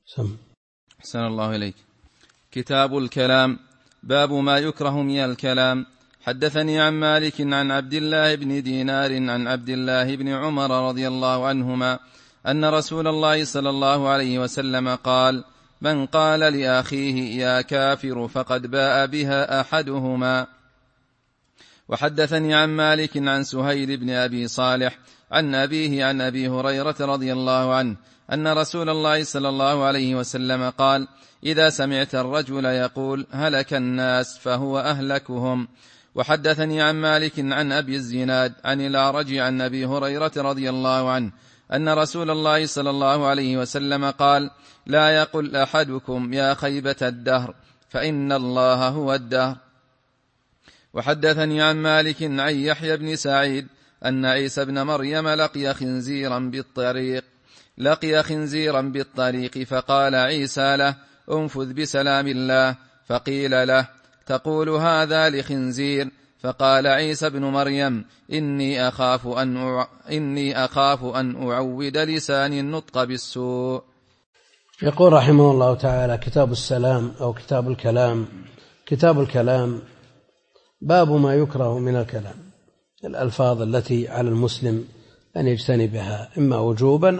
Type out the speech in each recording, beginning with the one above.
سم. أحسن الله إليك. كتاب الكلام. باب ما يكره من الكلام. حدثني عن مالك عن عبد الله بن دينار عن عبد الله بن عمر رضي الله عنهما أن رسول الله صلى الله عليه وسلم قال: من قال لأخيه يا كافر فقد باء بها أحدهما. وحدثني عن مالك عن سهيل بن أبي صالح عن أبيه عن أبي هريرة رضي الله عنه أن رسول الله صلى الله عليه وسلم قال: إذا سمعت الرجل يقول هلك الناس فهو أهلكهم. وحدثني عن مالك عن أبي الزناد عن الأعرج عن أبي هريرة رضي الله عنه أن رسول الله صلى الله عليه وسلم قال: لا يقل أحدكم يا خيبة الدهر فإن الله هو الدهر. وحدثني عن مالك عن يحيى بن سعيد أن عيسى بن مريم لقي خنزيرا بالطريق فقال عيسى له: انفذ بسلام الله. فقيل له: تقول هذا لخنزير؟ فقال عيسى بن مريم: إني أخاف أن أعود لساني النطق بالسوء. يقول رحمه الله تعالى: كتاب السلام أو كتاب الكلام. كتاب الكلام باب ما يكره من الكلام، الألفاظ التي على المسلم أن يجتنبها إما وجوبا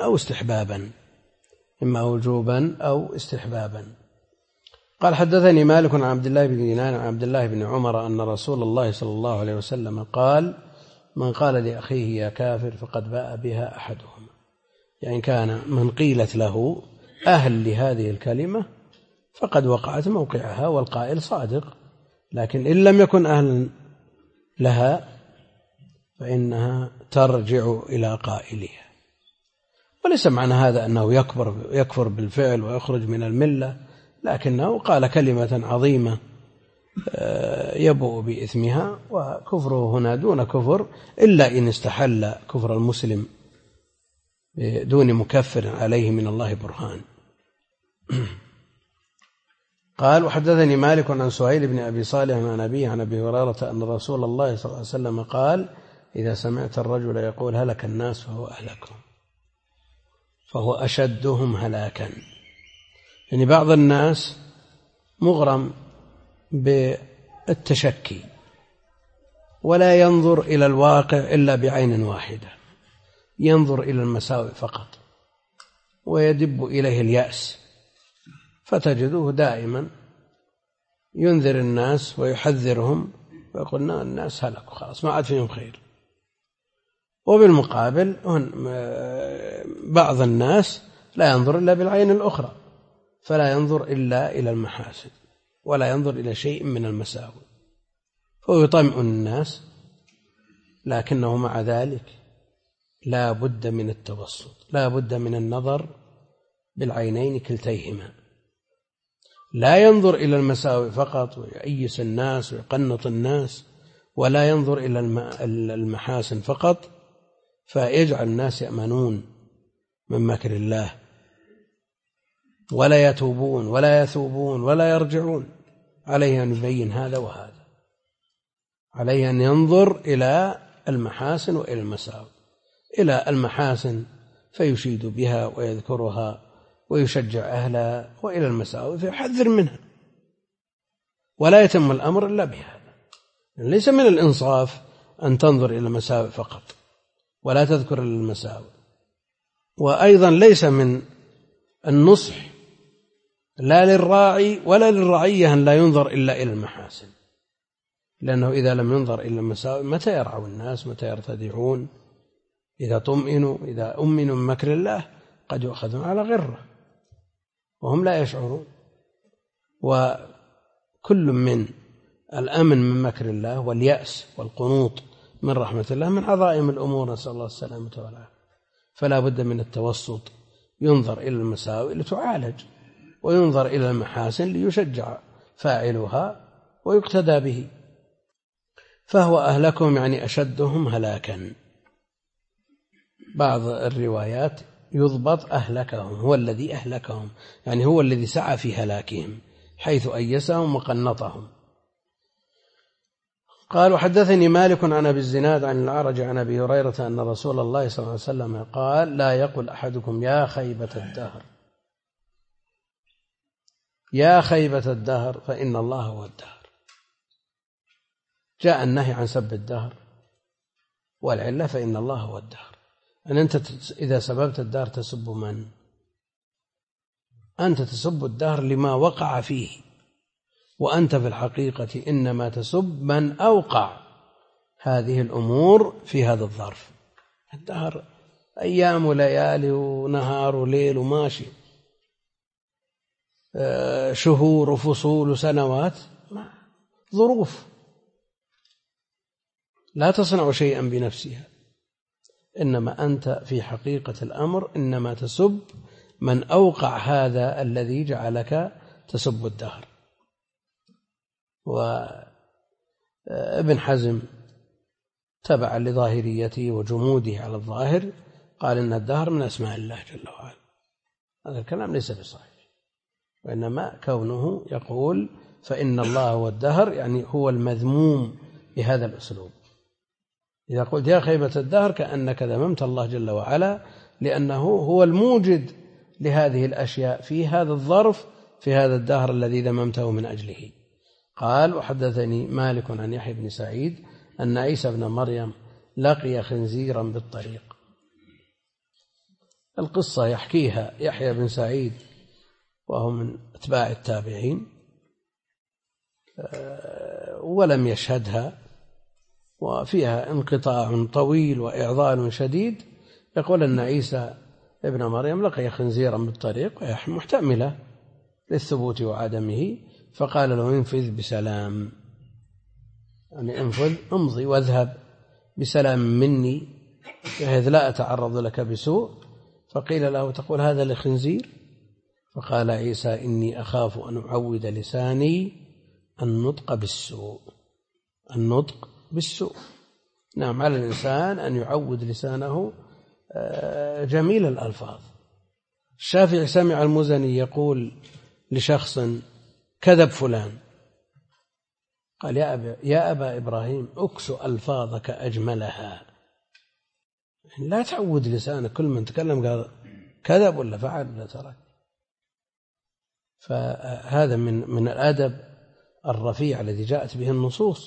أو استحبابا. قال: حدثني مالك عن عبد الله بن دينار عن عبد الله بن عمر أن رسول الله صلى الله عليه وسلم قال: من قال لأخيه يا كافر فقد باء بها أحدهما. يعني كان من قيلت له أهل لهذه الكلمة فقد وقعت موقعها والقائل صادق، لكن إن لم يكن أهلا لها فإنها ترجع إلى قائلها. وليس معنى هذا أنه يكفر بالفعل ويخرج من الملة، لكنه قال كلمة عظيمة يبوء بإثمها، وكفره هنا دون كفر إلا إن استحل كفر المسلم دون مكفر عليه من الله برهان. قال: وحدثني مالك عن سهيل بن أبي صالح عن أبيه عن أبي هريرة أن رسول الله صلى الله عليه وسلم قال: إذا سمعت الرجل يقول هلك الناس فهو أهلكهم، فهو أشدهم هلاكا. يعني بعض الناس مغرم بالتشكي ولا ينظر إلى الواقع إلا بعين واحدة، ينظر إلى المساوئ فقط ويدب إليه اليأس، فتجده دائما ينذر الناس ويحذرهم ويقول الناس هلكوا خلاص ما عاد فيهم خير. وبالمقابل بعض الناس لا ينظر إلا بالعين الأخرى، فلا ينظر إلا إلى المحاسن ولا ينظر إلى شيء من المساوئ، فهو يطمئن الناس، لكنه مع ذلك لا بد من التوسط، لا بد من النظر بالعينين كلتيهما، لا ينظر إلى المساوئ فقط ويأيس الناس ويقنط الناس، ولا ينظر إلى المحاسن فقط فيجعل الناس يأمنون من مكر الله ولا يتوبون ولا يثوبون ولا يرجعون. عليه أن يبين هذا وهذا، عليه أن ينظر إلى المحاسن وإلى المساوئ، إلى المحاسن فيشيد بها ويذكرها ويشجع أهلها، وإلى المساوئ فيحذر منها، ولا يتم الأمر إلا بهذا. ليس من الإنصاف أن تنظر إلى المساوئ فقط ولا تذكر المساوئ، وأيضا ليس من النصح لا للراعي ولا للرعية أن لا ينظر إلا إلى المحاسن، لأنه إذا لم ينظر إلى المساوئ متى يرعوا الناس، متى يرتدعون؟ إذا أمنوا من مكر الله قد يؤخذون على غرة وهم لا يشعرون. وكل من الأمن من مكر الله واليأس والقنوط من رحمة الله من عظائم الأمور، نسأل الله السلامة والعافية. فلا بد من التوسط، ينظر إلى المساوئ لتعالج، وينظر إلى المحاسن ليشجع فاعلها ويقتدى به. فهو أهلكهم يعني أشدهم هلاكا. بعض الروايات يضبط أهلكهم، هو الذي أهلكهم، يعني هو الذي سعى في هلاكهم حيث أيسهم وقنطهم. قال: وحدثني مالك عن أبي الزناد عن الأعرج عن أبي هريرة أن رسول الله صلى الله عليه وسلم قال: لا يقل أحدكم يا خيبة الدهر يا خيبة الدهر فإن الله هو الدهر. جاء النهي عن سب الدهر، والعلة فإن الله هو الدهر. أن أنت إذا سببت الدهر تسب من؟ أنت تسب الدهر لما وقع فيه، وأنت في الحقيقة إنما تسب من أوقع هذه الأمور في هذا الظرف. الدهر أيام وليالي ونهار وليل وماشي، شهور وفصول وسنوات، ظروف لا تصنع شيئا بنفسها. إنما أنت في حقيقة الأمر إنما تسب من أوقع هذا الذي جعلك تسب الدهر. وابن حزم تبعا لظاهريته وجموده على الظاهر قال إن الدهر من أسماء الله جل وعلا. هذا الكلام ليس بصحيح، وإنما كونه يقول فإن الله هو الدهر يعني هو المذموم بهذا الأسلوب. إذا قلت يا خيبة الدهر كأنك ذممت الله جل وعلا، لأنه هو الموجد لهذه الأشياء في هذا الظرف في هذا الدهر الذي ذممته من أجله. قال وحدثني مالك عن يحيى بن سعيد أن عيسى بن مريم لقي خنزيرا بالطريق. القصة يحكيها يحيى بن سعيد وهو من أتباع التابعين ولم يشهدها، وفيها انقطاع طويل وإعضال شديد. يقول أن عيسى ابن مريم لقي خنزيرا بالطريق محتملة للثبوت وعدمه، فقال له انفذ بسلام، يعني انفذ امضي واذهب بسلام مني بحيث لا أتعرض لك بسوء. فقيل له تقول هذا لخنزير؟ فقال عيسى إني أخاف أن أعود لساني النطق بالسوء. النطق بالسوء، نعم، على الإنسان أن يعود لسانه جميل الألفاظ. الشافعي سمع المزني يقول لشخص كذب فلان، قال يا أبا إبراهيم أكس ألفاظك أجملها. لا تعود لسانك كل من تكلم قال كذب ولا فعل ولا ترك. فهذا من الأدب الرفيع الذي جاءت به النصوص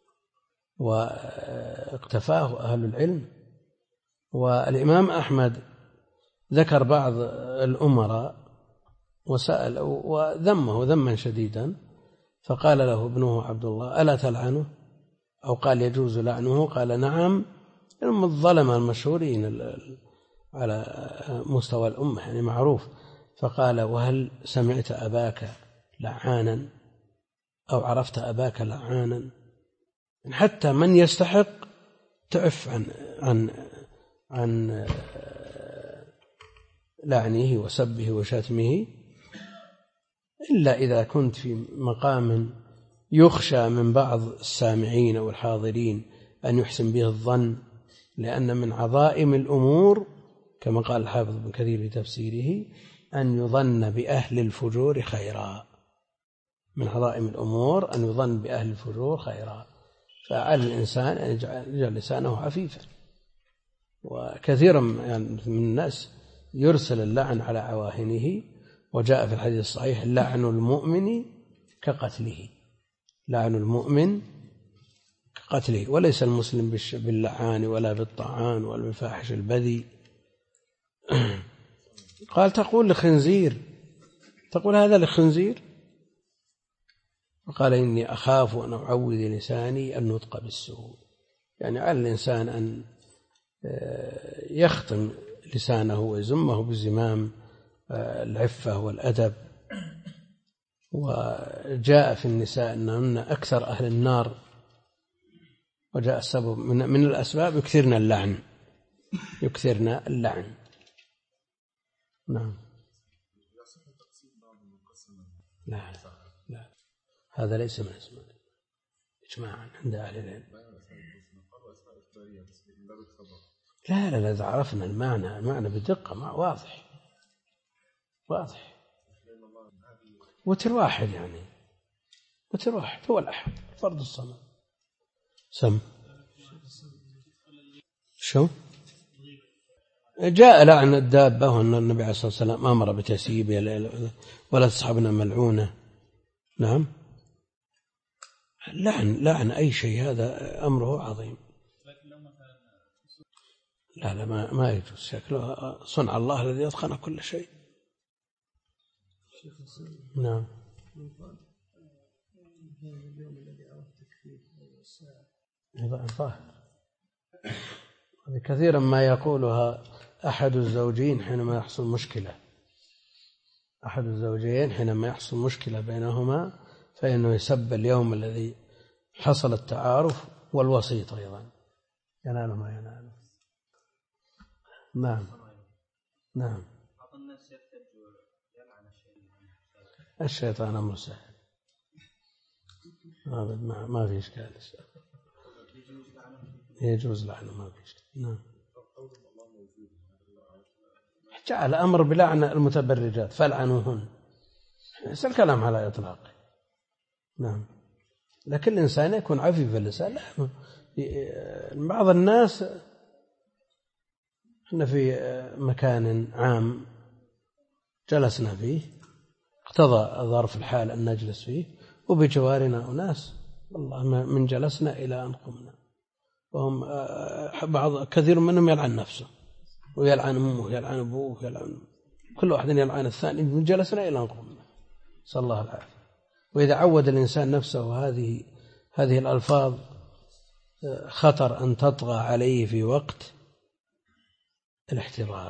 واقتفاه أهل العلم. والإمام أحمد ذكر بعض الأمراء وسأل وذمه ذما شديدا، فقال له ابنه عبد الله ألا تلعنه؟ أو قال يجوز لعنه؟ قال نعم، من الظلمة المشهورين على مستوى الأمة يعني معروف. فقال وهل سمعت أباك لعانا أو عرفت أباك لعانا؟ حتى من يستحق تعف عن لعنه وسبه وشتمه، إلا إذا كنت في مقام يخشى من بعض السامعين أو الحاضرين أن يحسن به الظن، لأن من عظائم الأمور كما قال الحافظ ابن كثير في تفسيره أن يظن بأهل الفجور خيرا. من عظائم الأمور أن يظن بأهل الفجور خيرا، فعلى الإنسان أن يجعل لسانه عفيفا. وكثيرا من الناس يرسل اللعن على عواهنه، وجاء في الحديث الصحيح لعن المؤمن كقتله، لعن المؤمن كقتله، وليس المسلم باللعان ولا بالطعان ولا بالفاحش البذيء. قال تقول لخنزير، تقول هذا لخنزير؟ وقال إني أخاف أن أعود لساني النطق بالسوء، يعني على الإنسان أن يختم لسانه ويزمه بزمام العفة والأدب. وجاء في النساء أنهن أكثر أهل النار، وجاء السبب من الأسباب يكثرن اللعن، يكثرن اللعن. نعم. لا لا، هذا ليس من اسمه إجماعا عند أهل العلم. لا لا لا، إذا عرفنا المعنى بدقة واضح واضح. وتر واحد يعني، وتر واحد هو الأحد فرض الصمد. سم شو جاء لعن الدابة وأن النبي عليه الصلاة والسلام أمر بتسييبها ولا تصحبنا ملعونة. نعم، لعن أي شيء هذا أمره عظيم. لا ما يجوز، شكله صنع الله الذي أتقن كل شيء. نعم. ظاهر كثيرا ما يقولها أحد الزوجين حينما يحصل مشكلة، أحد الزوجين حينما يحصل مشكلة بينهما فإنه يسب اليوم الذي حصل التعارف، والوسيط أيضا ينال ما ينال. نعم نعم. الشيطان أمر سهل، ما في إشكال، يجوز لعنه ما في إشكال. نعم. جعل أمر بلعن المتبرجات فلعنوهن، ليس الكلام على إطلاقه. نعم، لكن الإنسان يكون عفيف اللسان. لا، بعض الناس احنا في مكان عام جلسنا فيه، اقتضى ظرف الحال أن نجلس فيه، وبجوارنا أناس والله من جلسنا إلى أن قمنا، وهم كثير منهم يلعن نفسه ويلعن أمه ويلعن أبوه ويلعن كل واحد يلعن الثاني، من جلسنا إلى أن قمنا، صلى الله العافية. وإذا عود الإنسان نفسه هذه الألفاظ خطر أن تطغى عليه في وقت الاحتضار.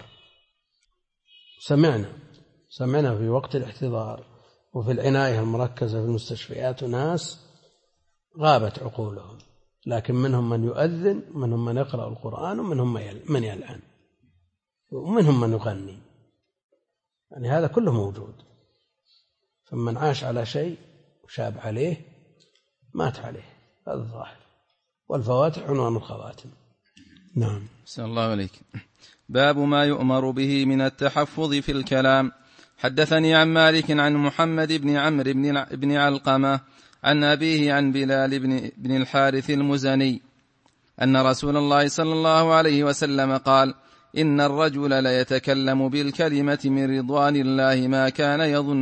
سمعنا في وقت الاحتضار وفي العناية المركزة في المستشفيات ناس غابت عقولهم، لكن منهم من يؤذن، منهم من يقرأ القرآن، ومنهم من يلعن، ومنهم من يغني، يعني هذا كله موجود. فمن عاش على شيء وشاب عليه مات عليه، هذا الظاهر. والفواتح عنوان الخواتم. نعم. أحسن الله عليك. باب ما يؤمر به من التحفظ في الكلام. حدثني عن مالك عن محمد بن عمرو بن علقمة عن أبيه عن بلال بن الحارث المزني أن رسول الله صلى الله عليه وسلم قال: إن الرجل ليتكلم بالكلمة من رضوان الله ما كان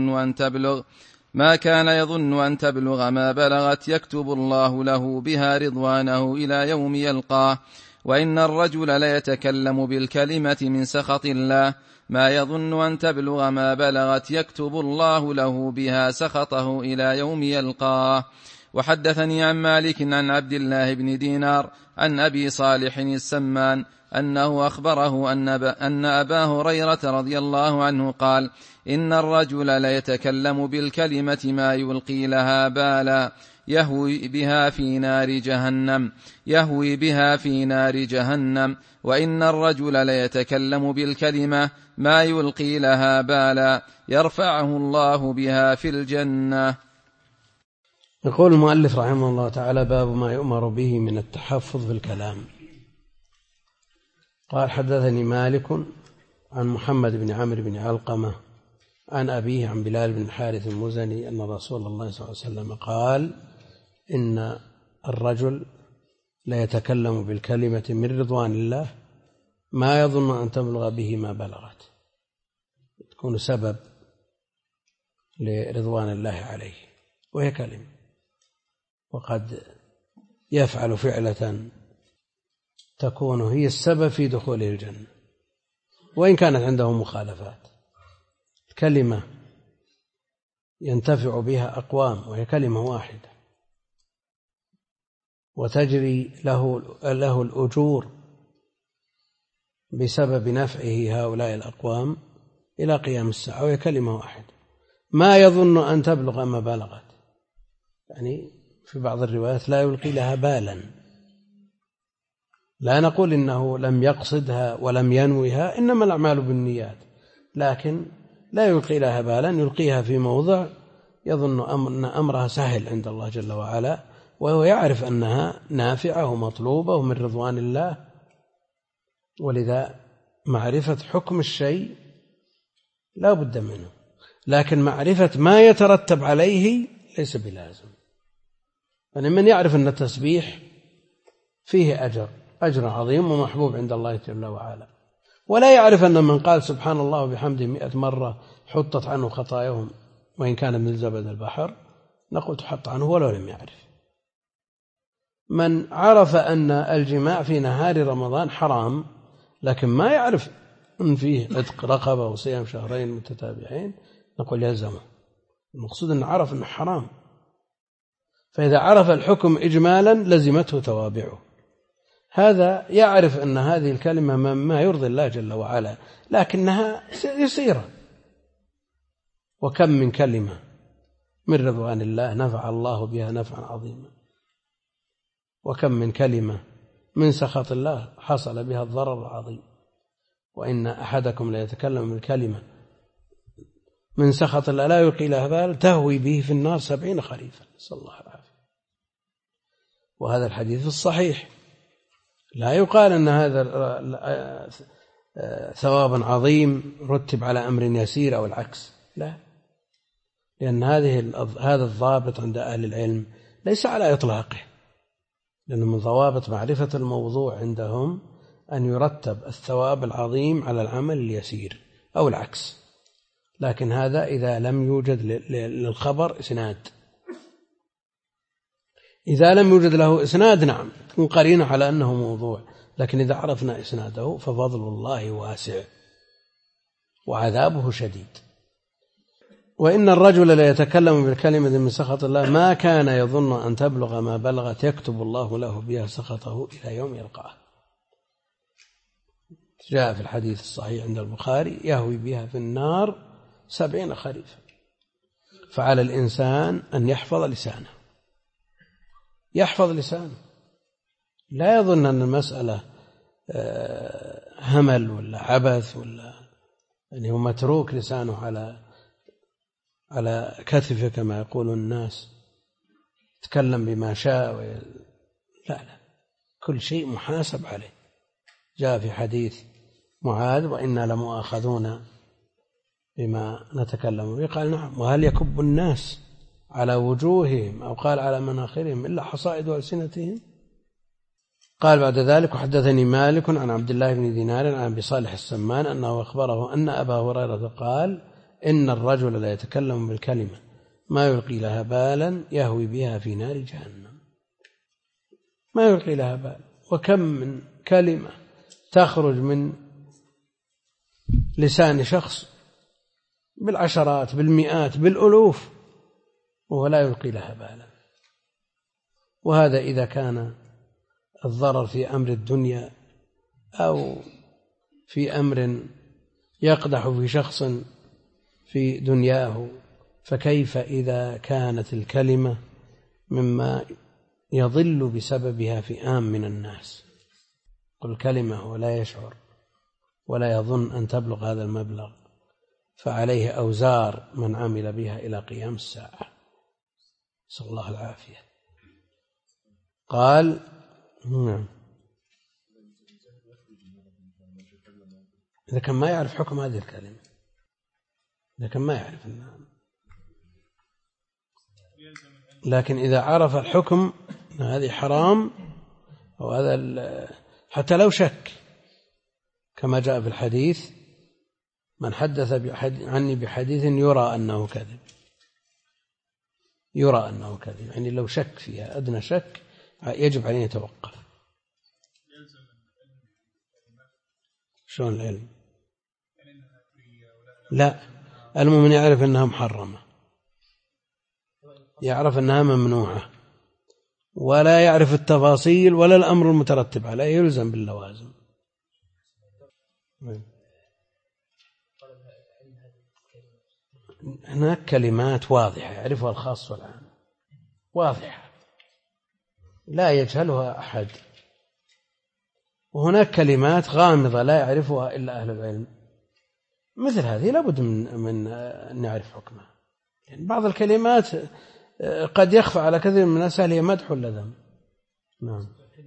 يظن أن تبلغ ما بلغت، يكتب الله له بها رضوانه إلى يوم يلقاه. وإن الرجل ليتكلم بالكلمة من سخط الله ما يظن أن تبلغ ما بلغت، يكتب الله له بها سخطه إلى يوم يلقاه. وحدثني عن مالك عن عبد الله بن دينار عن أبي صالح السمان أنه أخبره أن أبا هريرة رضي الله عنه قال: إن الرجل ليتكلم بالكلمة ما يلقي لها بالا يهوي بها في نار جهنم. وإن الرجل ليتكلم بالكلمة ما يلقي لها بالا يرفعه الله بها في الجنة. يقول المؤلف رحمه الله تعالى: باب ما يؤمر به من التحفظ في الكلام. قال: حدثني مالك عن محمد بن عمرو بن علقمة عن أبيه عن بلال بن الحارث المزني أن رسول الله صلى الله عليه وسلم قال: إن الرجل ليتكلم بالكلمة من رضوان الله ما يظن أن تبلغ به ما بلغت، تكون سبب لرضوان الله عليه، وهي كلمة، وقد يفعل فعلة تكون هي السبب في دخوله الجنة وإن كانت عنده مخالفات. كلمة ينتفع بها أقوام وهي كلمة واحدة، وتجري له الأجور بسبب نفعه هؤلاء الأقوام إلى قيام الساعة، وهي كلمة واحدة. ما يظن أن تبلغ ما بلغت، يعني في بعض الروايات لا يلقي لها بالا. لا نقول إنه لم يقصدها ولم ينويها، إنما الأعمال بالنيات، لكن لا يلقي لها بالا، يلقيها في موضع يظن أن أمرها سهل عند الله جل وعلا، وهو يعرف أنها نافعة ومطلوبة ومن رضوان الله. ولذا معرفة حكم الشيء لا بد منه، لكن معرفة ما يترتب عليه ليس بلازم. يعني من يعرف أن التسبيح فيه أجر عظيم ومحبوب عند الله جل وعلا، ولا يعرف أن من قال سبحان الله وبحمده 100 مرة حطت عنه خطاياهم وإن كان من زبد البحر، نقول تحط عنه ولو لم يعرف. من عرف أن الجماع في نهار رمضان حرام لكن ما يعرف أن فيه عتق رقبة وصيام شهرين متتابعين، نقول يلزمه. المقصود أنه عرف أنه حرام، فإذا عرف الحكم إجمالا لزمته توابعه. هذا يعرف أن هذه الكلمة ما يرضي الله جل وعلا لكنها يسيرة. وكم من كلمة من رضوان الله نفع الله بها نفعا عظيما، وكم من كلمة من سخط الله حصل بها الضرر العظيم. وإن أحدكم ليتكلم بالكلمة من سخط الله لا يلقي لها بال تهوي به في النار 70 خريفا، نسأل الله العافية. وهذا الحديث في الصحيح. لا يقال أن هذا ثواب عظيم رتب على أمر يسير أو العكس، لا، لأن هذا الضابط عند أهل العلم ليس على إطلاقه، لأن من ضوابط معرفة الموضوع عندهم أن يرتب الثواب العظيم على العمل اليسير أو العكس. لكن هذا إذا لم يوجد للخبر إسناد. إذا لم يوجد له إسناد نعم تكون قرينة على أنه موضوع، لكن إذا عرفنا إسناده ففضل الله واسع وعذابه شديد. وإن الرجل ليتكلم بالكلمة من سخط الله ما كان يظن أن تبلغ ما بلغت يكتب الله له بها سخطه إلى يوم يلقاه. جاء في الحديث الصحيح عند البخاري يهوي بها في النار 70 خريفا. فعلى الإنسان أن يحفظ لسانه، يحفظ لسانه، لا يظن أن المسألة همل ولا عبث ولا يعني هو متروك لسانه على كتفه كما يقول الناس، تكلم بما شاء لا، كل شيء محاسب عليه. جاء في حديث معاذ وإنا لمؤاخذون بما نتكلم به، قال نعم، وهل يكب الناس على وجوههم أو قال على مناخرهم إلا حصائد ألسنتهم؟ قال بعد ذلك وحدثني مالك عن عبد الله بن دينار عن أبي صالح السمان أنه أخبره أن أبا هريرة قال إن الرجل لا يتكلم بالكلمة ما يلقي لها بالا يهوي بها في نار جهنم. ما يلقي لها بال. وكم من كلمة تخرج من لسان شخص بالعشرات بالمئات بالألوف وهو لا يلقي لها بالا. وهذا إذا كان الضرر في أمر الدنيا أو في أمر يقدح في شخص في دنياه، فكيف إذا كانت الكلمة مما يضل بسببها فئام من الناس؟ قل كلمة ولا يشعر ولا يظن أن تبلغ هذا المبلغ، فعليه أوزار من عمل بها إلى قيام الساعة، نسأل الله العافية. قال نعم إذا كان ما يعرف حكم هذه الكلمة، إذا كان ما يعرف النعم. لكن إذا عرف الحكم هذه حرام أو هذا حتى لو شك، كما جاء في الحديث من حدث عني بحديث يرى أنه كذب، يرى أنه كذب، يعني لو شك فيها أدنى شك يجب عليه يتوقف. شلون العلم؟ لا، المؤمن يعرف أنها محرمة، يعرف أنها ممنوعة، ولا يعرف التفاصيل ولا الأمر المترتب عليه، يلزم باللوازم. هناك كلمات واضحة يعرفها الخاص والعام، واضحة لا يجهلها أحد، وهناك كلمات غامضة لا يعرفها إلا أهل العلم. مثل هذه لابد من أن نعرف حكمها. يعني بعض الكلمات قد يخفى على كثير من الناس هل هي مدح ولا ذم. نعم،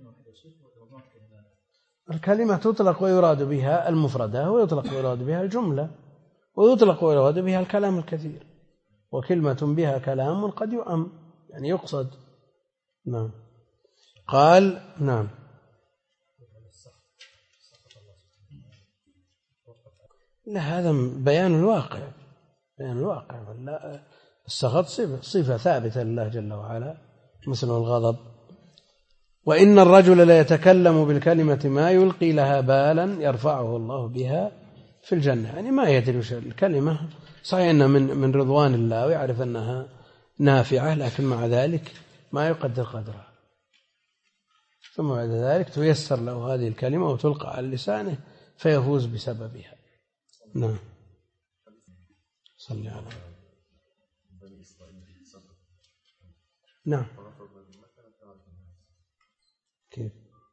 الكلمة تطلق ويراد بها المفردة، ويطلق ويراد بها الجملة، ويطلق ويراد بها الكلام الكثير، وكلمة بها كلام قد يؤم يعني يقصد. نعم. قال نعم لا، هذا بيان الواقع، بيان الواقع. السخط صفة ثابتة لله جل وعلا مثل الغضب. وإن الرجل لا يتكلم بالكلمة ما يلقي لها بالا يرفعه الله بها في الجنة، يعني ما يدري وش الكلمة، صحيح أنها من رضوان الله ويعرف أنها نافعة، لكن مع ذلك ما يقدر قدرها، ثم بعد ذلك تيسر له هذه الكلمة وتلقى على لسانه فيفوز بسببها. نعم. صلي على. نعم. كيف؟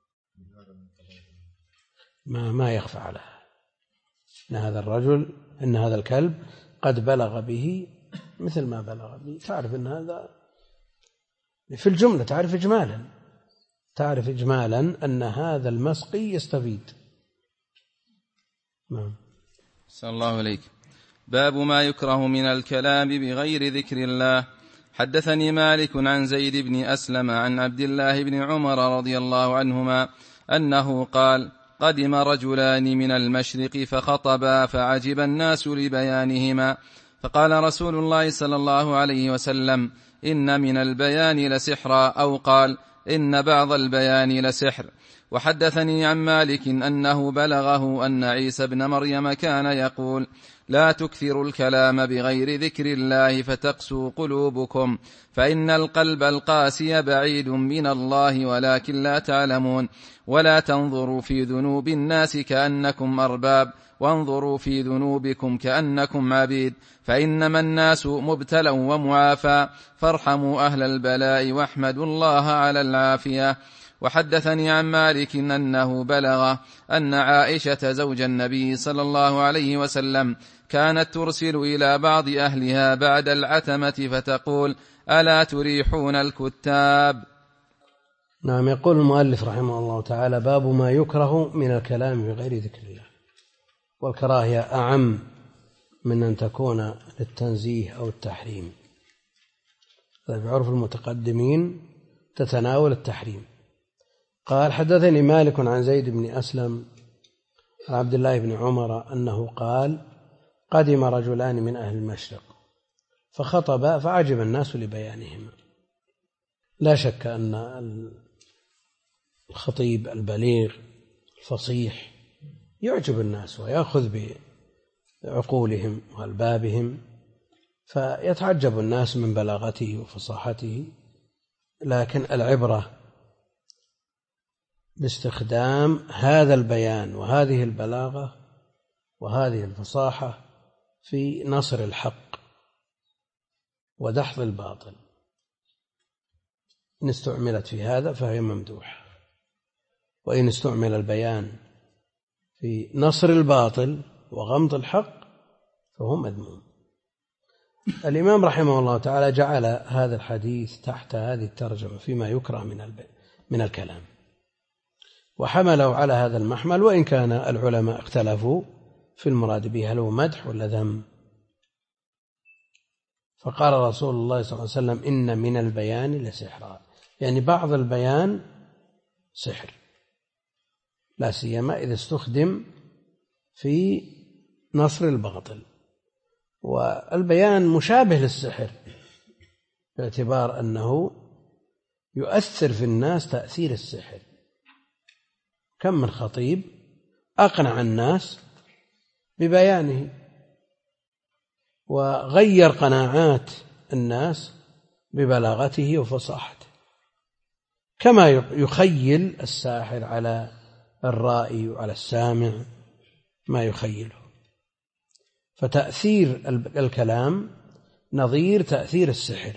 ما يخفى عليها أن هذا الرجل، أن هذا الكلب قد بلغ به مثل ما بلغ به. تعرف أن هذا في الجملة، تعرف إجمالا أن هذا المسقي يستفيد. نعم. صلى الله عليك. باب ما يكره من الكلام بغير ذكر الله. حدثني مالك عن زيد بن أسلم عن عبد الله بن عمر رضي الله عنهما أنه قال: قدم رجلان من المشرق فخطبا فعجب الناس لبيانهما، فقال رسول الله صلى الله عليه وسلم: إن من البيان لسحرا، أو قال: إن بعض البيان لسحر. وحدثني عن مالك أنه بلغه أن عيسى بن مريم كان يقول: لا تكثروا الكلام بغير ذكر الله فتقسوا قلوبكم، فإن القلب القاسي بعيد من الله ولكن لا تعلمون. ولا تنظروا في ذنوب الناس كأنكم أرباب، وانظروا في ذنوبكم كأنكم عبيد، فإنما الناس مبتلى ومعافى، فارحموا أهل البلاء واحمدوا الله على العافية. وحدثني عن مالك أنه بلغ أن عائشة زوج النبي صلى الله عليه وسلم كانت ترسل إلى بعض أهلها بعد العتمة فتقول: ألا تريحون الكتاب؟ نعم. يقول المؤلف رحمه الله تعالى: باب ما يكره من الكلام بغير ذكر الله. والكراهية أعم من أن تكون للتنزيه أو التحريم. بعرف المتقدمين تتناول التحريم. قال: حدثني مالك عن زيد بن أسلم عن عبد الله بن عمر أنه قال: قدم رجلان من أهل المشرق فخطبا فعجب الناس لبيانهما. لا شك أن الخطيب البليغ الفصيح يعجب الناس ويأخذ بعقولهم وألبابهم، فيتعجب الناس من بلاغته وفصاحته. لكن العبرة باستخدام هذا البيان وهذه البلاغة وهذه الفصاحة في نصر الحق ودحض الباطل. إن استعملت في هذا فهي ممدوحة، وإن استعمل البيان في نصر الباطل وغمط الحق فهو مذموم. الإمام رحمه الله تعالى جعل هذا الحديث تحت هذه الترجمة فيما يكره من الكلام، وحمله على هذا المحمل، وإن كان العلماء اختلفوا في المراد به، هل هو مدح ولا ذم. فقال رسول الله صلى الله عليه وسلم: إن من البيان لسحرا، يعني بعض البيان سحر، لا سيما إذا استخدم في نصر الباطل. والبيان مشابه للسحر باعتبار أنه يؤثر في الناس تأثير السحر. كم من خطيب أقنع الناس ببيانه وغير قناعات الناس ببلاغته وفصاحته، كما يخيل الساحر على الرائي وعلى السامع ما يخيله. فتأثير الكلام نظير تأثير السحر.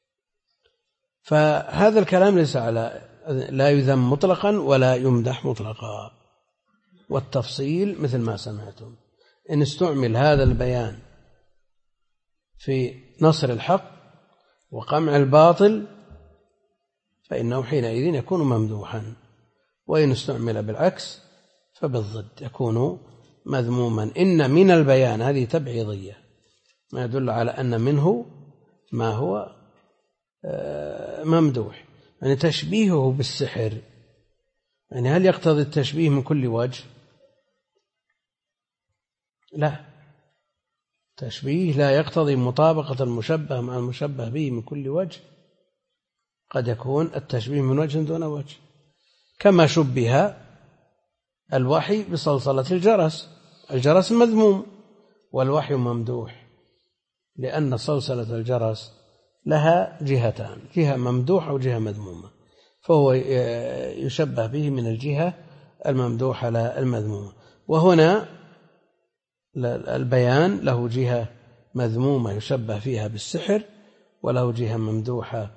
فهذا الكلام ليس لا يذم مطلقا ولا يمدح مطلقا. والتفصيل مثل ما سمعتم: إن استعمل هذا البيان في نصر الحق وقمع الباطل فإنه حينئذ يكون ممدوحا، وإن استعمل بالعكس فبالضد يكون مذموما. إن من البيان هذه تبعيضية، ما يدل على أن منه ما هو ممدوح، يعني تشبيهه بالسحر. يعني هل يقتضي التشبيه من كل وجه؟ لا، تشبيه لا يقتضي مطابقة المشبه مع المشبه به من كل وجه، قد يكون التشبيه من وجه دون وجه، كما شبه الوحي بصلصلة الجرس، الجرس مذموم والوحي ممدوح، لأن صلصلة الجرس لها جهتان، جهة ممدوحة وجهة مذمومة، فهو يشبه به من الجهة الممدوحة لا المذمومة. وهنا البيان له جهة مذمومة يشبه فيها بالسحر، وله جهة ممدوحة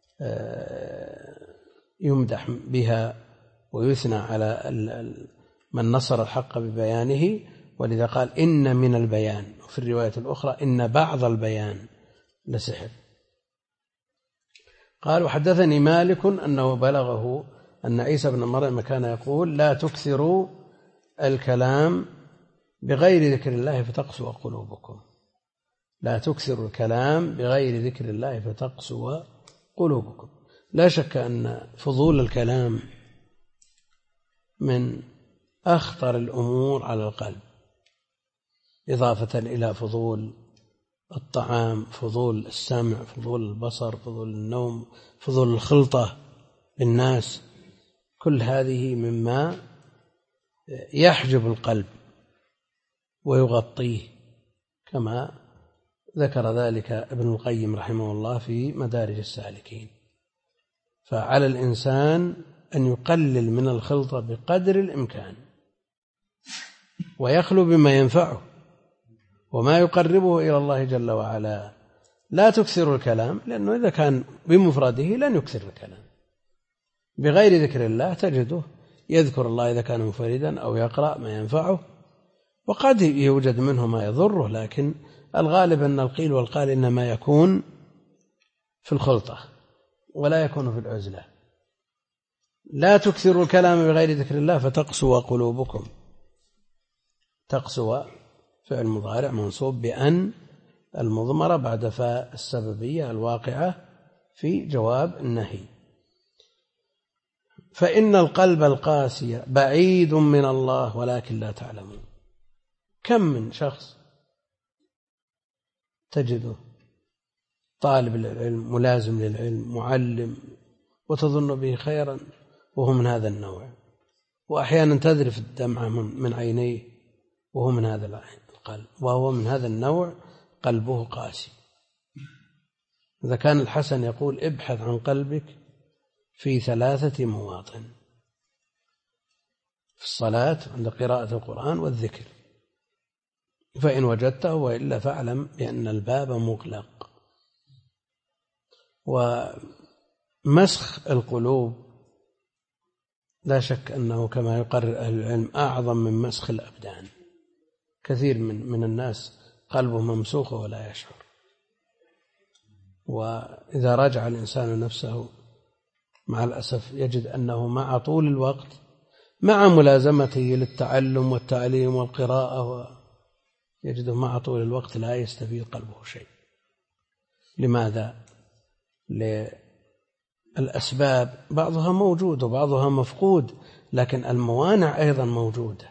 يمدح بها ويثنى على من نصر الحق ببيانه، ولذا قال إن من البيان، وفي الرواية الأخرى إن بعض البيان لسحر. قال وحدثني مالك أنه بلغه أن عيسى بن مريم كان يقول لا تكثروا الكلام بغير ذكر الله فتقسو قلوبكم، لا تكثروا الكلام بغير ذكر الله فتقسو قلوبكم. لا شك أن فضول الكلام من أخطر الأمور على القلب، إضافة إلى فضول الطعام، فضول السمع، فضول البصر، فضول النوم، فضول الخلطة بالناس، كل هذه مما يحجب القلب ويغطيه، كما ذكر ذلك ابن القيم رحمه الله في مدارج السالكين. فعلى الإنسان أن يقلل من الخلطة بقدر الإمكان، ويخلو بما ينفعه وما يقربه إلى الله جل وعلا. لا تكثر الكلام، لأنه إذا كان بمفرده لن يكثر الكلام. بغير ذكر الله تجده يذكر الله إذا كان منفردا أو يقرأ ما ينفعه، وقد يوجد منه ما يضره، لكن الغالب أن القيل والقال إنما يكون في الخلطة ولا يكون في العزلة. لا تكثروا الكلام بغير ذكر الله فتقسو قلوبكم. تقسو فعل مضارع منصوب بأن المضمرة بعد فاء السببية الواقعة في جواب النهي. فإن القلب القاسي بعيد من الله ولكن لا تعلمون. كم من شخص تجده طالب للعلم، ملازم للعلم، معلم، وتظن به خيرا، وهو من هذا النوع، وأحيانا تذرف الدمعة من عينيه وهو من هذا القلب، وهو من هذا النوع، قلبه قاسي. إذا كان الحسن يقول ابحث عن قلبك في 3 مواطن: في الصلاة، عند قراءة القرآن، والذكر، فإن وجدته، وإلا فاعلم بأن الباب مغلق. ومسخ القلوب لا شك أنه كما يقرر أهل العلم أعظم من مسخ الأبدان. كثير من الناس قلبه ممسوخ ولا يشعر، وإذا راجع الإنسان نفسه مع الأسف يجد أنه مع طول الوقت، مع ملازمته للتعلم والتعليم والقراءة، يجده مع طول الوقت لا يستفيد قلبه شيء. لماذا؟ للأسباب بعضها موجود وبعضها مفقود، لكن الموانع أيضا موجودة.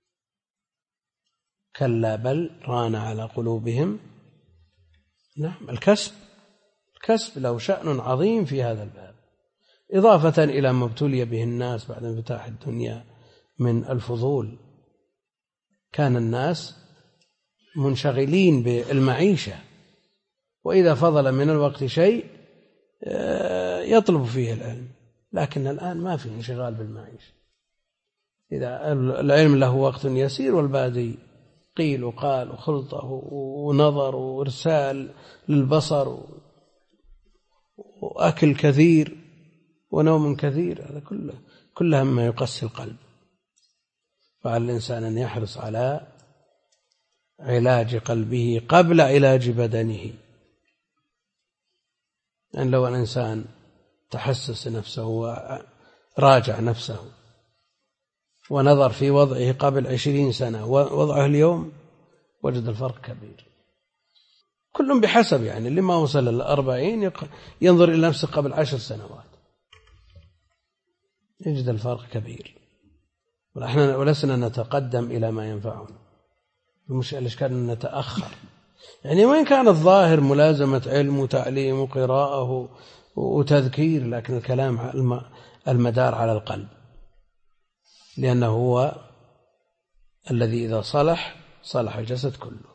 كلا بل ران على قلوبهم. نعم، الكسب له شأن عظيم في هذا الباب، إضافة إلى ما ابتلي به الناس بعد انفتاح الدنيا من الفضول. كان الناس منشغلين بالمعيشة، وإذا فضل من الوقت شيء يطلب فيه العلم، لكن الآن ما في انشغال بالمعيشة. إذا العلم له وقت يسير، والباقي قيل وقال وخلطة ونظر وإرسال للبصر وأكل كثير ونوم كثير، هذا كلها مما يقسي القلب. فعلى الإنسان أن يحرص على علاج قلبه قبل علاج بدنه. أن لو الإنسان تحسس نفسه وراجع نفسه ونظر في وضعه قبل 20 سنة ووضعه اليوم، وجد الفرق كبير. كل بحسب، يعني اللي ما وصل 40 ينظر إلى نفسه قبل 10 سنوات يجد الفرق كبير، ولسنا نتقدم إلى ما ينفعنا. الإشكال أن نتأخر، يعني وين كان الظاهر ملازمة علم وتعليم وقراءة وتذكير، لكن الكلام المدار على القلب، لأنه هو الذي إذا صلح الجسد كله.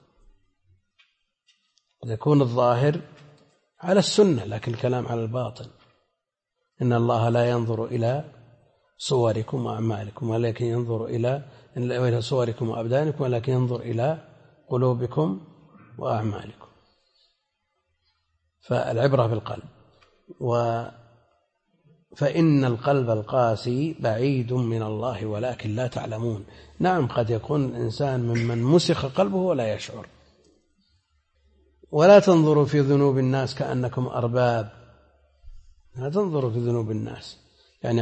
يكون الظاهر على السنة لكن الكلام على الباطن. إن الله لا ينظر إلى صوركم وأعمالكم ولكن ينظر إلى صوركم وأبدانكم، ولكن ينظر إلى قلوبكم وأعمالكم. فالعبرة بالقلب. فإن القلب القاسي بعيد من الله ولكن لا تعلمون. نعم، قد يكون الإنسان ممن مسخ قلبه ولا يشعر. ولا تنظروا في ذنوب الناس كأنكم أرباب، لا تنظروا في ذنوب الناس، يعني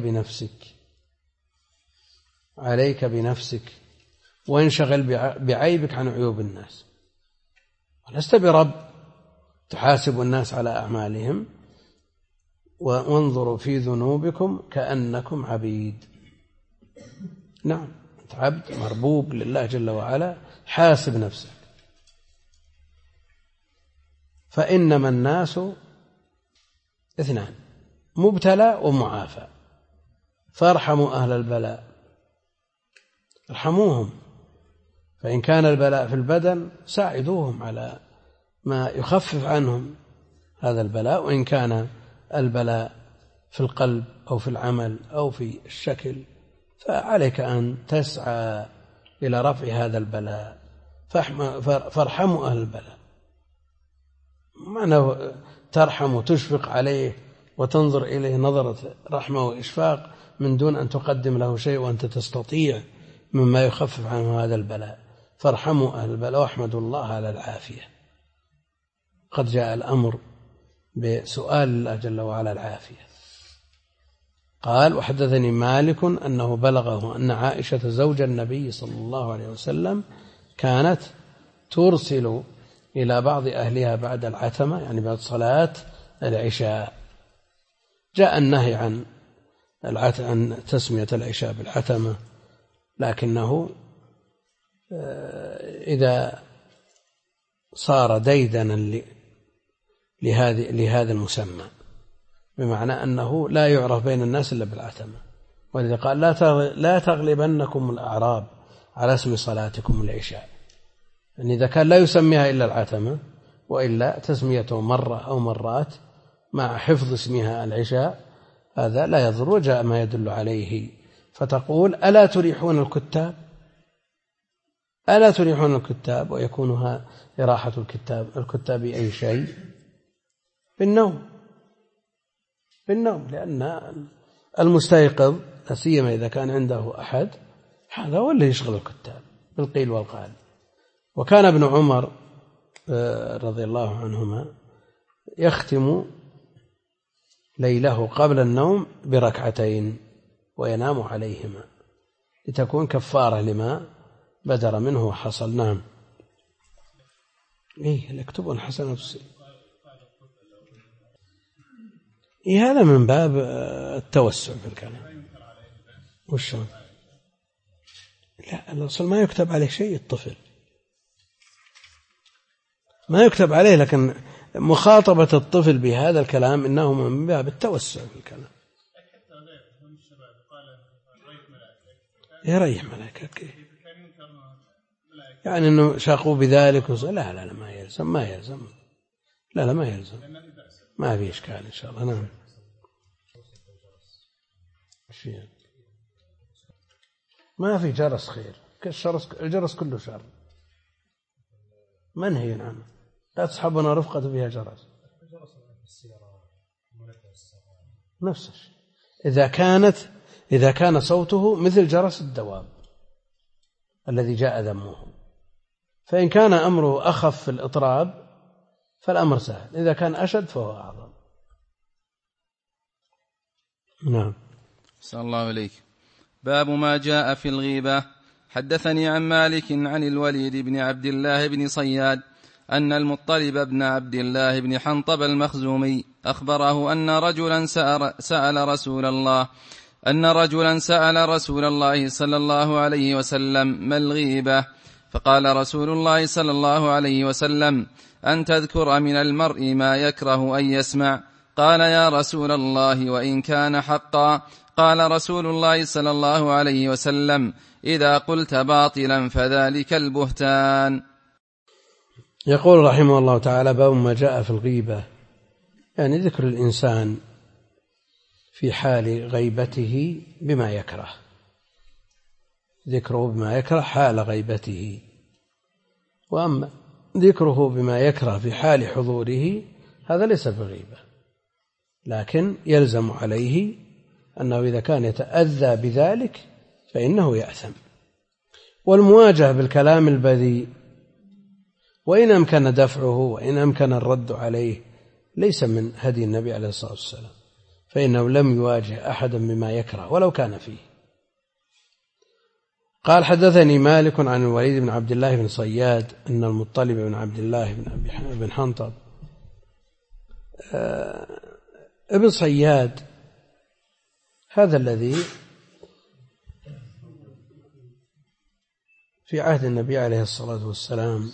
عليك بنفسك وانشغل بعيبك عن عيوب الناس، ولست برب تحاسب الناس على أعمالهم. وانظروا في ذنوبكم كأنكم عبيد. نعم، أنت عبد مربوب لله جل وعلا، حاسب نفسك. فإنما الناس اثنان، مبتلى ومعافى، فارحموا أهل البلاء، ارحموهم. فإن كان البلاء في البدن ساعدوهم على ما يخفف عنهم هذا البلاء، وإن كان البلاء في القلب أو في العمل أو في الشكل فعليك أن تسعى إلى رفع هذا البلاء. فارحموا أهل البلاء، معنى ترحم وتشفق عليه وتنظر إليه نظرة رحمة وإشفاق من دون أن تقدم له شيء وأنت تستطيع مما يخفف عنه هذا البلاء. فارحموا أهل البلاء واحمدوا الله على العافية. قد جاء الأمر بسؤال الله جل وعلا العافية. قال: وحدثني مالك أنه بلغه أن عائشة زوج النبي صلى الله عليه وسلم كانت ترسل إلى بعض أهلها بعد العتمة، يعني بعد صلاة العشاء. جاء النهي عن تسمية العشاء بالعتمة، لكنه إذا صار ديدنا لهذا المسمى، بمعنى أنه لا يعرف بين الناس إلا بالعتمة. ولذا قال: لا تغلبنكم الأعراب على اسم صلاتكم العشاء. يعني إذا كان لا يسميها إلا العتمة، وإلا تسميته مرة أو مرات مع حفظ اسمها العشاء هذا لا يضر، وجاء ما يدل عليه. فتقول: ألا تريحون الكتاب ويكونها إراحة الكتاب أي شيء بالنوم، لأن المستيقظ لا سيما إذا كان عنده أحد هذا هو اللي يشغل الكتاب بالقيل والقال. وكان ابن عمر رضي الله عنهما يختم ليله قبل النوم بركعتين وينام عليهما لتكون كفارة لما بدر منه وحصل. نعم، يكتبون حسنة هذا من باب التوسع في الكلام. وشون؟ لا، الأصل ما يكتب عليه شيء، الطفل ما يكتب عليه، لكن مخاطبة الطفل بهذا الكلام إنه من باب التوسع في الكلام. يريح ملائكة، يعني إنه شاقوا بذلك لا ما يلزم لا ما يلزم، ما في إشكال إن شاء الله. نعم. ما في جرس خير، الجرس كله شر منهي عنه. لا تصحبنا رفقة فيها جرس، نفس الشيء. إذا كان صوته مثل جرس الدواب الذي جاء ذمه، فإن كان أمره أخف في الإطراب فالأمر سهل، إذا كان أشد فهو أعظم. نعم. صلى الله عليك. باب ما جاء في الغيبة. حدثني عن مالك عن الوليد بن عبد الله بن صياد أن المطلب بن عبد الله بن حنطب المخزومي أخبره أن رجلا سأل رسول الله صلى الله عليه وسلم: ما الغيبة؟ فقال رسول الله صلى الله عليه وسلم: أن تذكر من المرء ما يكره أن يسمع. قال: يا رسول الله وإن كان حقا. قال رسول الله صلى الله عليه وسلم: إذا قلت باطلا فذلك البهتان. يقول رحمه الله تعالى: باب ما جاء في الغيبة، يعني ذكر الإنسان في حال غيبته بما يكره، ذكره بما يكره حال غيبته. وأما ذكره بما يكره في حال حضوره هذا ليس بغيبة، لكن يلزم عليه أنه إذا كان يتأذى بذلك فإنه يأثم. والمواجهة بالكلام البذيء وإن أمكن دفعه وإن أمكن الرد عليه ليس من هدي النبي عليه الصلاة والسلام، فإنه لم يواجه أحدا بما يكره ولو كان فيه. قال: حدثني مالك عن الوليد بن عبد الله بن صياد أن المطلب بن عبد الله بن حنطب ابن صياد هذا الذي في عهد النبي عليه الصلاة والسلام،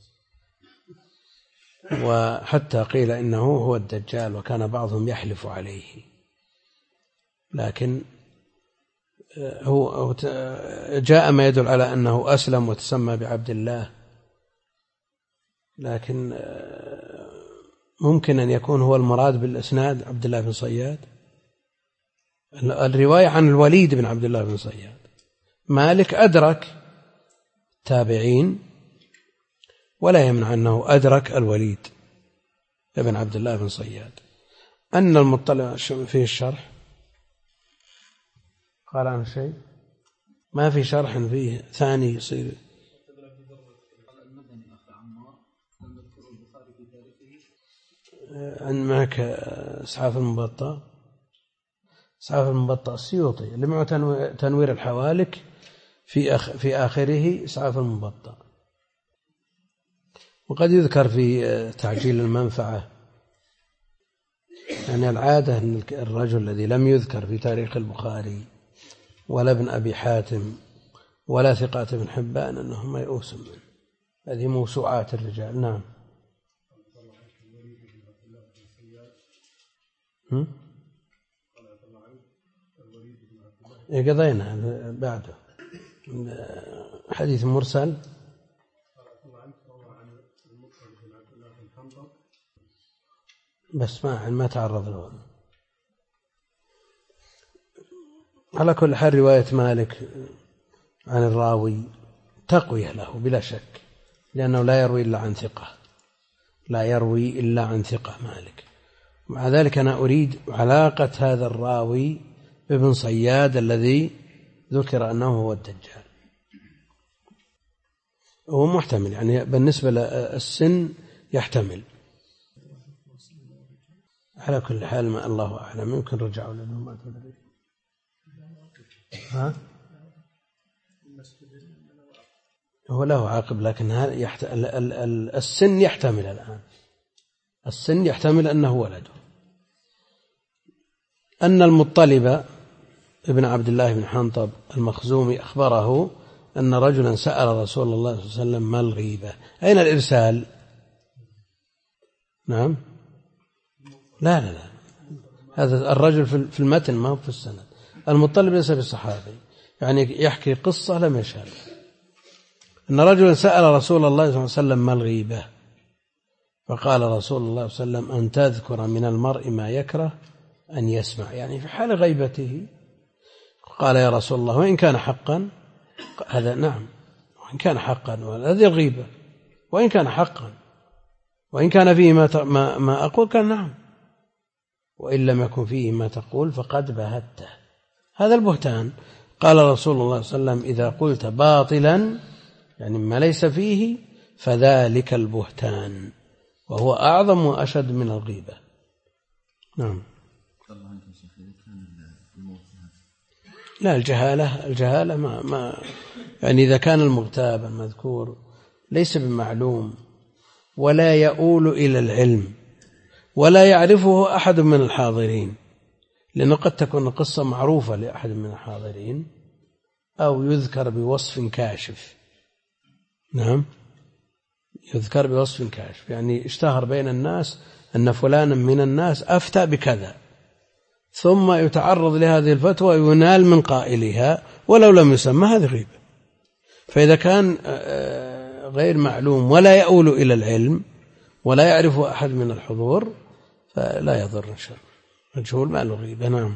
وحتى قيل إنه هو الدجال، وكان بعضهم يحلف عليه، لكن هو جاء ما يدل على أنه أسلم وتسمى بعبد الله، لكن ممكن أن يكون هو المراد بالإسناد عبد الله بن صياد. الرواية عن الوليد بن عبد الله بن صياد. مالك أدرك تابعين ولا يمنع أنه أدرك الوليد بن عبد الله بن صياد. أن المطلع فيه الشرح قال عن شيء ما في شرح فيه ثاني يصير عن معك إسعاف المبطأ. إسعاف المبطأ السيوطي اللي معه تنوير الحوالك في آخره إسعاف المبطأ. وقد يذكر في تعجيل المنفعة، يعني العادة أن الرجل الذي لم يذكر في تاريخ البخاري ولا ابن أبي حاتم ولا ثقات ابن حبان أنهم ميؤوس منه، هذه موسوعات الرجال. نعم. قضينا بعده حديث مرسل. بس ما تعرض له. على كل حال رواية مالك عن الراوي تقوية له بلا شك، لأنه لا يروي إلا عن ثقة، لا يروي إلا عن ثقة مالك. مع ذلك أنا أريد علاقة هذا الراوي بابن صياد الذي ذكر أنه هو الدجال. هو محتمل، يعني بالنسبة للسن يحتمل. على كل حال ما الله أعلم، يمكن رجعوا لأنه ما تدري. هو له عاقب، لكن السن يحتمل الآن، السن يحتمل أنه ولده. أن المطلب ابن عبد الله بن حنطب المخزومي أخبره أن رجلا سأل رسول الله صلى الله عليه وسلم: ما الغيبة؟ أين الإرسال؟ نعم. لا هذا الرجل في المتن ما هو في السند. المطلب ليس بالصحابي، يعني يحكي قصة لم يشهد. أن رجلا سأل رسول الله صلى الله عليه وسلم: ما الغيبة؟ فقال رسول الله صلى الله عليه وسلم: أن تذكر من المرء ما يكره أن يسمع، يعني في حال غيبته. قال: يا رسول الله وإن كان حقا؟ هذا نعم، وإن كان حقا، هذه الغيبة. وإن كان حقا، وإن كان فيه ما أقول كان نعم، وإن لم يكن فيه ما تقول فقد بهته، هذا البهتان. قال رسول الله صلى الله عليه وسلم: إذا قلت باطلا، يعني ما ليس فيه، فذلك البهتان، وهو أعظم وأشد من الغيبة. نعم. لا، الجهالة ما يعني إذا كان المغتاب المذكور ليس بمعلوم ولا يؤول إلى العلم ولا يعرفه أحد من الحاضرين، لأنه قد تكون قصة معروفة لأحد من الحاضرين أو يذكر بوصف كاشف، نعم، يذكر بوصف كاشف، يعني اشتهر بين الناس أن فلانا من الناس أفتى بكذا، ثم يتعرض لهذه الفتوى وينال من قائلها ولو لم يسمى، هذه غيبة. فإذا كان غير معلوم ولا يؤول إلى العلم ولا يعرف أحد من الحضور فلا يضر إن شاء الله، مجهول ما له غيبة. نعم.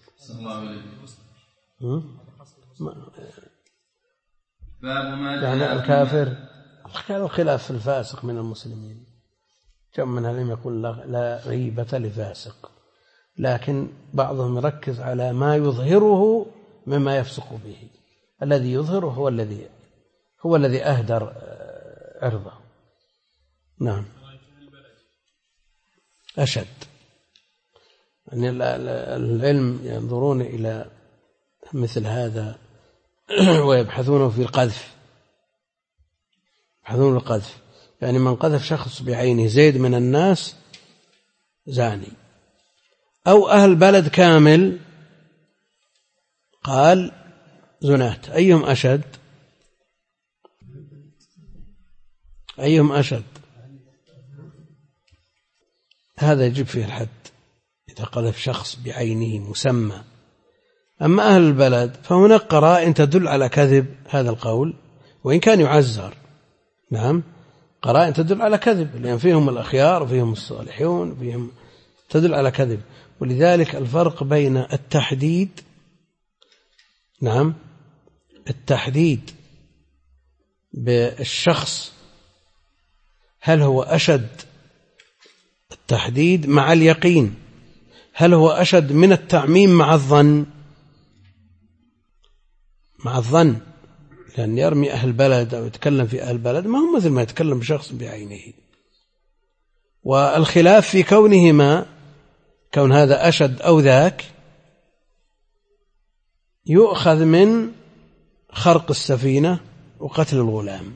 يعني الكافر، الخلاف في الفاسق من المسلمين، كم من العلم يقول لا غيبة لفاسق، لكن بعضهم يركز على ما يظهره مما يفسق به، الذي يظهره هو الذي أهدر عرضه. نعم، أشد. يعني العلم ينظرون إلى مثل هذا ويبحثونه في القذف، يبحثون القذف، يعني من قذف شخص بعينه زيد من الناس زاني، أو أهل بلد كامل قال زنات، أيهم أشد؟ أيهم أشد؟ هذا يجب فيه الحد إذا قذف شخص بعينه مسمى. أما أهل البلد فهناك قرائن تدل على كذب هذا القول وإن كان يعزر. نعم، قرائن تدل على كذب، لأن فيهم الأخيار وفيهم الصالحون وفيهم تدل على كذب. ولذلك الفرق بين التحديد، نعم، التحديد بالشخص هل هو أشد، التحديد مع اليقين هل هو أشد من التعميم مع الظن؟ مع الظن، لأن يرمي أهل البلد أو يتكلم في أهل البلد ما هو مثل ما يتكلم بشخص بعينه. والخلاف في كونهما، كون هذا أشد أو ذاك، يؤخذ من خرق السفينة وقتل الغلام.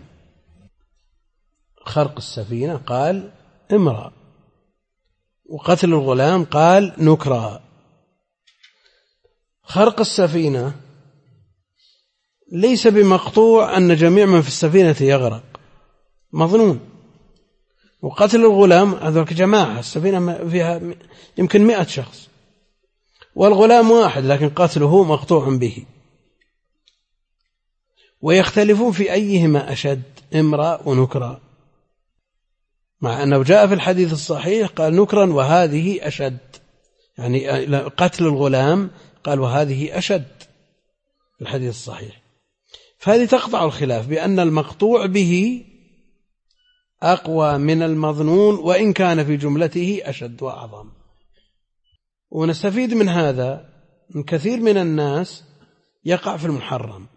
خرق السفينة قال امرأ، وقتل الغلام قال نكرا. خرق السفينة ليس بمقطوع أن جميع من في السفينة يغرق، مظنون. وقتل الغلام هذولك جماعة، السفينة فيها يمكن 100 شخص والغلام واحد، لكن قتله مقطوع به. ويختلفون في أيهما أشد، امرأ ونكرا، مع أنه جاء في الحديث الصحيح قال نكرا وهذه أشد، يعني قتل الغلام قال وهذه أشد في الحديث الصحيح. فهذه تقطع الخلاف بأن المقطوع به أقوى من المظنون وإن كان في جملته أشد وأعظم. ونستفيد من هذا من كثير من الناس يقع في المحرم،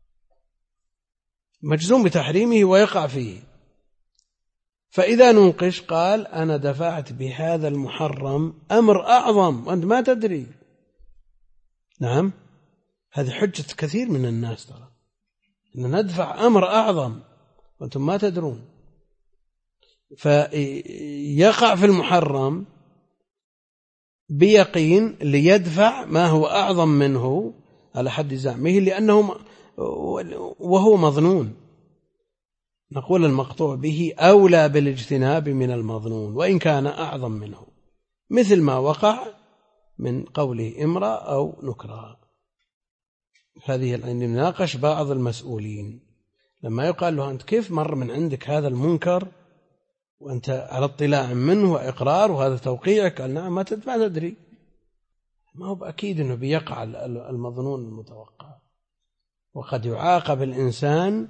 مجزوم بتحريمه ويقع فيه، فإذا ننقش قال أنا دفعت بهذا المحرم أمر أعظم وأنت ما تدري. نعم، هذه حجة كثير من الناس، ترى أن ندفع أمر أعظم وأنتم ما تدرون. فيقع في المحرم بيقين ليدفع ما هو أعظم منه على حد زعمه، لأنه وهو مظنون. نقول المقطوع به أولى بالاجتناب من المظنون وإن كان أعظم منه، مثل ما وقع من قوله امرأة أو نكرة. هذه نناقش بعض المسؤولين لما يقال له أنت كيف مر من عندك هذا المنكر وأنت على اطلاع منه وإقرار وهذا توقيعك؟ قال نعم، ما تدري، ما هو بأكيد أنه بيقع المظنون المتوقع. وقد يعاقب الإنسان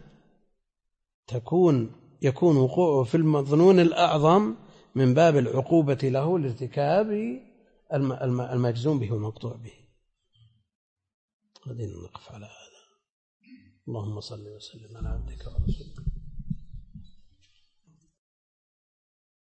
يكون وقوعه في المظنون الأعظم من باب العقوبة له لارتكاب المجزوم به والمقطوع به. خلينا نقف على هذا. اللهم صل وسلم على عبدك ورسولك.